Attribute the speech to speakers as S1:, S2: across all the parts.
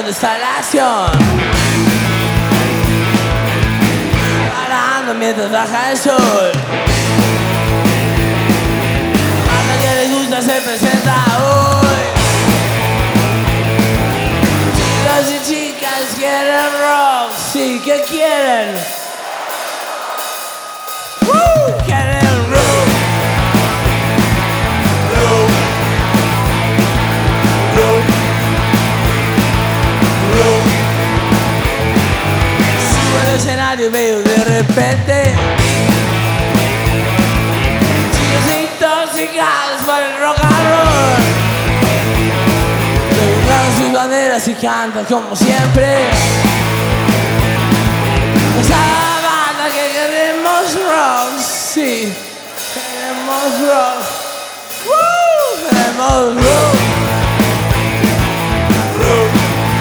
S1: dónde está la acción. Parando mientras baja el sol. Hasta que les gusta se presenta hoy. Chicos y chicas quieren rock. Sí, ¿qué quieren? Quieren rock. Rock. Rock. Rock. Subo al escenario y veo de repente chicos intoxicados por el rock and roll. Levantan sus banderas y cantan como siempre. Esa banda que queremos rock, sí, queremos rock. Queremos rock. Rock.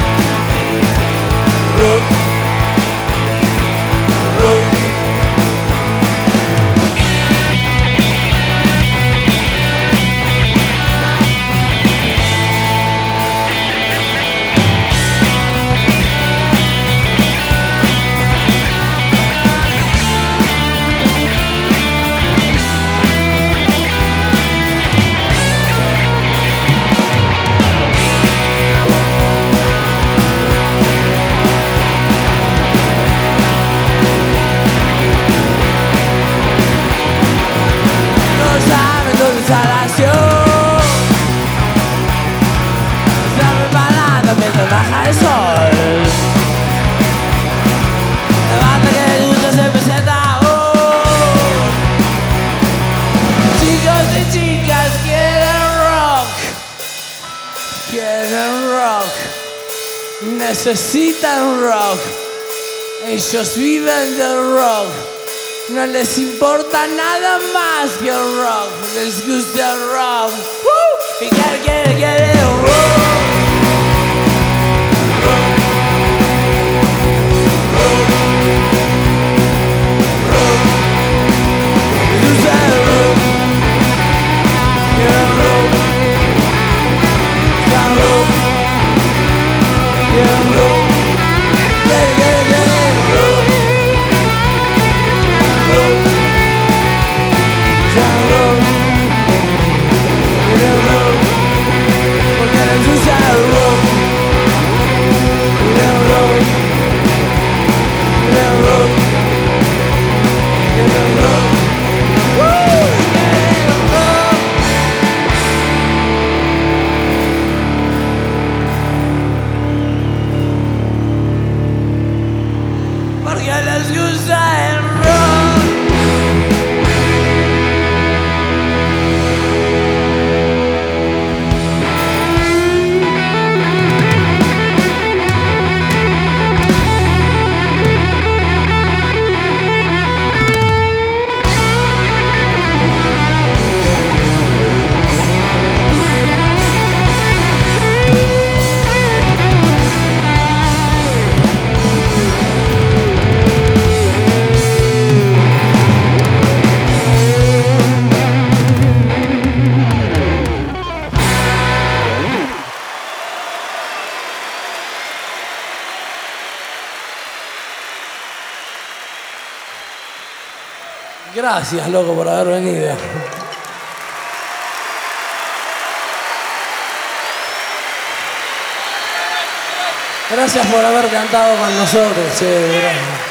S1: Rock. Rock. Mientras baja el sol, la banda que les gusta se presenta hoy. Chicos y chicas quieren rock. Quieren rock. Necesitan rock. Ellos viven del rock. No les importa nada más que el rock. Les gusta el rock. Y quieren rock. Les gusta el rock. Gracias, loco, por haber venido. Gracias por haber cantado con nosotros, che, gracias.